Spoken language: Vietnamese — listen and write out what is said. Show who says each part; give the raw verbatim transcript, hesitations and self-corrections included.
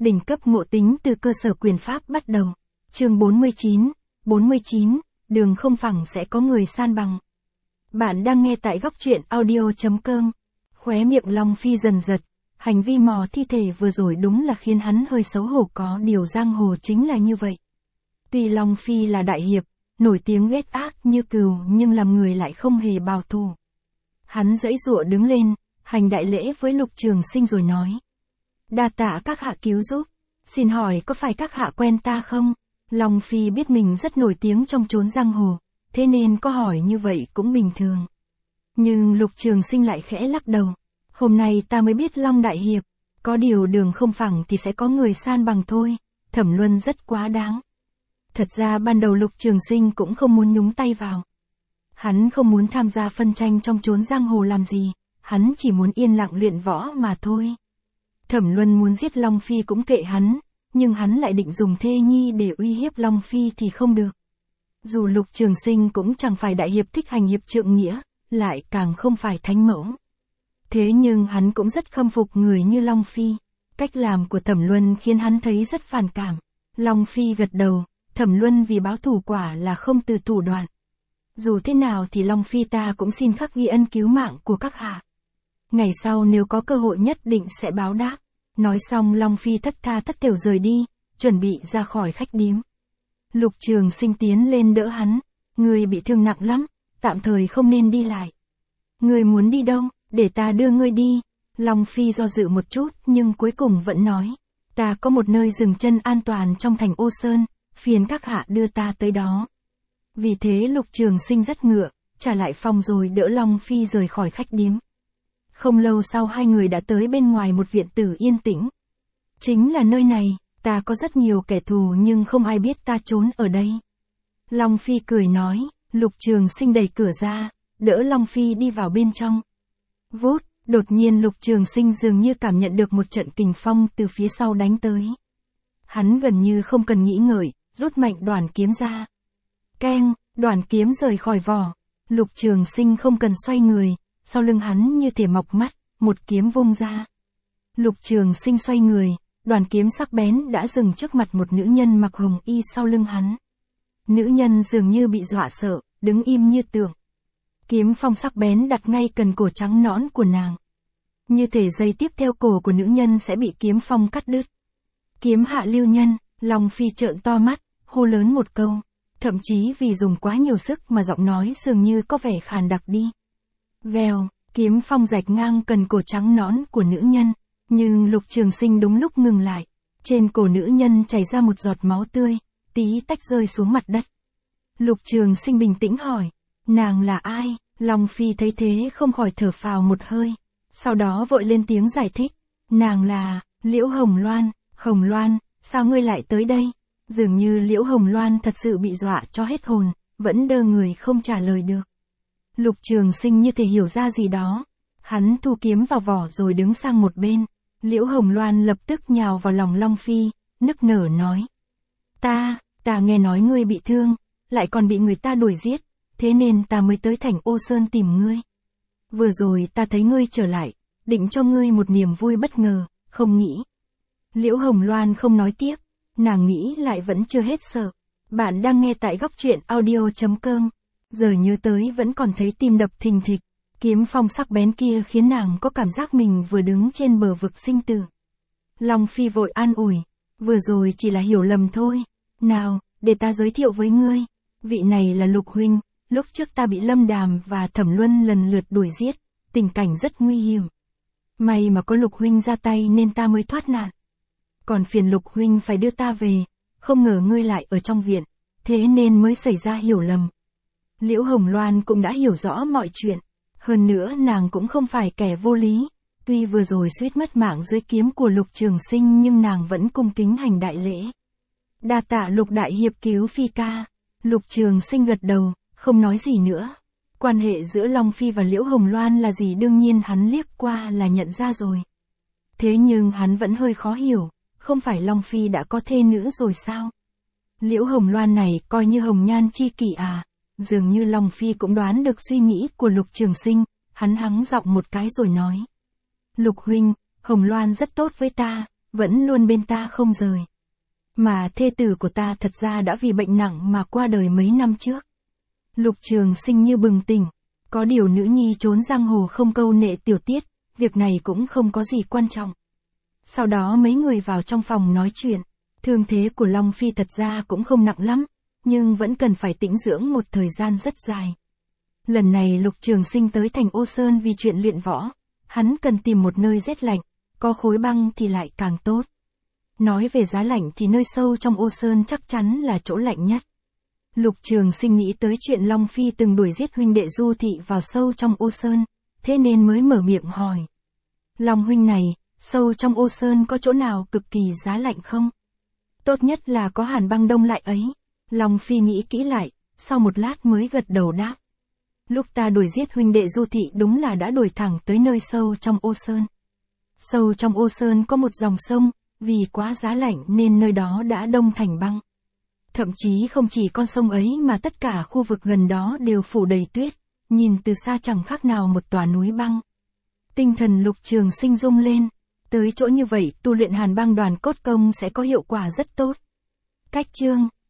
Speaker 1: Đỉnh cấp ngộ tính từ cơ sở quyền pháp bắt đầu. Chương bốn mươi chín, bốn mươi chín, đường không phẳng sẽ có người san bằng. Bạn đang nghe tại góc truyện audio chấm com. Khóe miệng Long Phi dần giật, hành vi mò thi thể vừa rồi đúng là khiến hắn hơi xấu hổ, có điều giang hồ chính là như vậy. Tuy Long Phi là đại hiệp, nổi tiếng ghét ác như cừu nhưng làm người lại không hề bảo thủ. Hắn giãy giụa đứng lên, hành đại lễ với Lục Trường Sinh rồi nói. Đa tạ các hạ cứu giúp, xin hỏi có phải các hạ quen ta không? Long Phi biết mình rất nổi tiếng trong chốn giang hồ, thế nên có hỏi như vậy cũng bình thường. Nhưng Lục Trường Sinh lại khẽ lắc đầu. Hôm nay ta mới biết Long đại hiệp, có điều đường không phẳng thì sẽ có người san bằng thôi, Thẩm Luân rất quá đáng. Thật ra ban đầu Lục Trường Sinh cũng không muốn nhúng tay vào. Hắn không muốn tham gia phân tranh trong chốn giang hồ làm gì, hắn chỉ muốn yên lặng luyện võ mà thôi. Thẩm Luân muốn giết Long Phi cũng kệ hắn, nhưng hắn lại định dùng thê nhi để uy hiếp Long Phi thì không được. Dù Lục Trường Sinh cũng chẳng phải đại hiệp thích hành hiệp trượng nghĩa, lại càng không phải thánh mẫu. Thế nhưng hắn cũng rất khâm phục người như Long Phi. Cách làm của Thẩm Luân khiến hắn thấy rất phản cảm. Long Phi gật đầu, Thẩm Luân vì báo thù quả là không từ thủ đoạn. Dù thế nào thì Long Phi ta cũng xin khắc ghi ân cứu mạng của các hạ. Ngày sau nếu có cơ hội nhất định sẽ báo đáp. Nói xong Long Phi thất tha thất thểu rời đi, chuẩn bị ra khỏi khách điếm. Lục Trường Sinh tiến lên đỡ hắn. Ngươi bị thương nặng lắm, tạm thời không nên đi lại. Ngươi muốn đi đâu, để ta đưa ngươi đi. Long Phi do dự một chút nhưng cuối cùng vẫn nói. Ta có một nơi dừng chân an toàn trong thành Ô Sơn, phiền các hạ đưa ta tới đó. Vì thế Lục Trường Sinh dắt ngựa, trả lại phòng rồi đỡ Long Phi rời khỏi khách điếm. Không lâu sau hai người đã tới bên ngoài một viện tử yên tĩnh. Chính là nơi này, ta có rất nhiều kẻ thù nhưng không ai biết ta trốn ở đây. Long Phi cười nói, Lục Trường Sinh đẩy cửa ra, đỡ Long Phi đi vào bên trong. Vút, đột nhiên Lục Trường Sinh dường như cảm nhận được một trận kình phong từ phía sau đánh tới. Hắn gần như không cần nghĩ ngợi, rút mạnh đoản kiếm ra. Keng, đoản kiếm rời khỏi vỏ. Lục Trường Sinh không cần xoay người, sau lưng hắn như thể mọc mắt, một kiếm vung ra. Lục Trường Sinh xoay người, đoản kiếm sắc bén đã dừng trước mặt một nữ nhân mặc hồng y sau lưng hắn. Nữ nhân dường như bị dọa sợ, đứng im như tượng. Kiếm phong sắc bén đặt ngay cần cổ trắng nõn của nàng. Như thể giây tiếp theo cổ của nữ nhân sẽ bị kiếm phong cắt đứt. Kiếm hạ lưu nhân, Long Phi trợn to mắt, hô lớn một câu. Thậm chí vì dùng quá nhiều sức mà giọng nói dường như có vẻ khàn đặc đi. Vèo, kiếm phong rạch ngang cần cổ trắng nõn của nữ nhân. Nhưng Lục Trường Sinh đúng lúc ngừng lại. Trên cổ nữ nhân chảy ra một giọt máu tươi, tí tách rơi xuống mặt đất. Lục Trường Sinh bình tĩnh hỏi. Nàng là ai? Long Phi thấy thế không khỏi thở phào một hơi. Sau đó vội lên tiếng giải thích. Nàng là, Liễu Hồng Loan. Hồng Loan, sao ngươi lại tới đây? Dường như Liễu Hồng Loan thật sự bị dọa cho hết hồn, vẫn đơ người không trả lời được. Lục Trường Sinh như thể hiểu ra gì đó. Hắn thu kiếm vào vỏ rồi đứng sang một bên. Liễu Hồng Loan lập tức nhào vào lòng Long Phi, nức nở nói. Ta, ta nghe nói ngươi bị thương, lại còn bị người ta đuổi giết, thế nên ta mới tới thành Ô Sơn tìm ngươi. Vừa rồi ta thấy ngươi trở lại, định cho ngươi một niềm vui bất ngờ, không nghĩ. Liễu Hồng Loan không nói tiếp, nàng nghĩ lại vẫn chưa hết sợ. Bạn đang nghe tại góc truyện audio chấm com. Giờ nhớ tới vẫn còn thấy tim đập thình thịch. Kiếm phong sắc bén kia khiến nàng có cảm giác mình vừa đứng trên bờ vực sinh tử. Long Phi vội an ủi. Vừa rồi chỉ là hiểu lầm thôi. Nào, để ta giới thiệu với ngươi. Vị này là Lục huynh. Lúc trước ta bị Lâm Đàm và Thẩm Luân lần lượt đuổi giết. Tình cảnh rất nguy hiểm. May mà có Lục huynh ra tay nên ta mới thoát nạn. Còn phiền Lục huynh phải đưa ta về. Không ngờ ngươi lại ở trong viện. Thế nên mới xảy ra hiểu lầm. Liễu Hồng Loan cũng đã hiểu rõ mọi chuyện. Hơn nữa nàng cũng không phải kẻ vô lý. Tuy vừa rồi suýt mất mạng dưới kiếm của Lục Trường Sinh nhưng nàng vẫn cung kính hành đại lễ. Đa tạ Lục đại hiệp cứu Phi ca. Lục Trường Sinh gật đầu, không nói gì nữa. Quan hệ giữa Long Phi và Liễu Hồng Loan là gì đương nhiên hắn liếc qua là nhận ra rồi. Thế nhưng hắn vẫn hơi khó hiểu, không phải Long Phi đã có thê nữ rồi sao? Liễu Hồng Loan này coi như hồng nhan chi kỷ à? Dường như Long Phi cũng đoán được suy nghĩ của Lục Trường Sinh, hắn hắng giọng một cái rồi nói. Lục huynh, Hồng Loan rất tốt với ta, vẫn luôn bên ta không rời. Mà thê tử của ta thật ra đã vì bệnh nặng mà qua đời mấy năm trước. Lục Trường Sinh như bừng tỉnh, có điều nữ nhi trốn giang hồ không câu nệ tiểu tiết, việc này cũng không có gì quan trọng. Sau đó mấy người vào trong phòng nói chuyện, thương thế của Long Phi thật ra cũng không nặng lắm, nhưng vẫn cần phải tĩnh dưỡng một thời gian rất dài. Lần này Lục Trường Sinh tới thành Ô Sơn vì chuyện luyện võ, hắn cần tìm một nơi rét lạnh, có khối băng thì lại càng tốt. Nói về giá lạnh thì nơi sâu trong Ô Sơn chắc chắn là chỗ lạnh nhất. Lục Trường Sinh nghĩ tới chuyện Long Phi từng đuổi giết huynh đệ Du Thị vào sâu trong Ô Sơn, thế nên mới mở miệng hỏi. Long huynh này, sâu trong Ô Sơn có chỗ nào cực kỳ giá lạnh không? Tốt nhất là có hàn băng đông lại ấy. Long Phi nghĩ kỹ lại, sau một lát mới gật đầu đáp. Lúc ta đuổi giết huynh đệ Du Thị đúng là đã đuổi thẳng tới nơi sâu trong Ô Sơn. Sâu trong Ô Sơn có một dòng sông, vì quá giá lạnh nên nơi đó đã đông thành băng. Thậm chí không chỉ con sông ấy mà tất cả khu vực gần đó đều phủ đầy tuyết, nhìn từ xa chẳng khác nào một tòa núi băng. Tinh thần Lục Trường Sinh rung lên, tới chỗ như vậy tu luyện hàn băng đoàn cốt công sẽ có hiệu quả rất tốt. Cách chương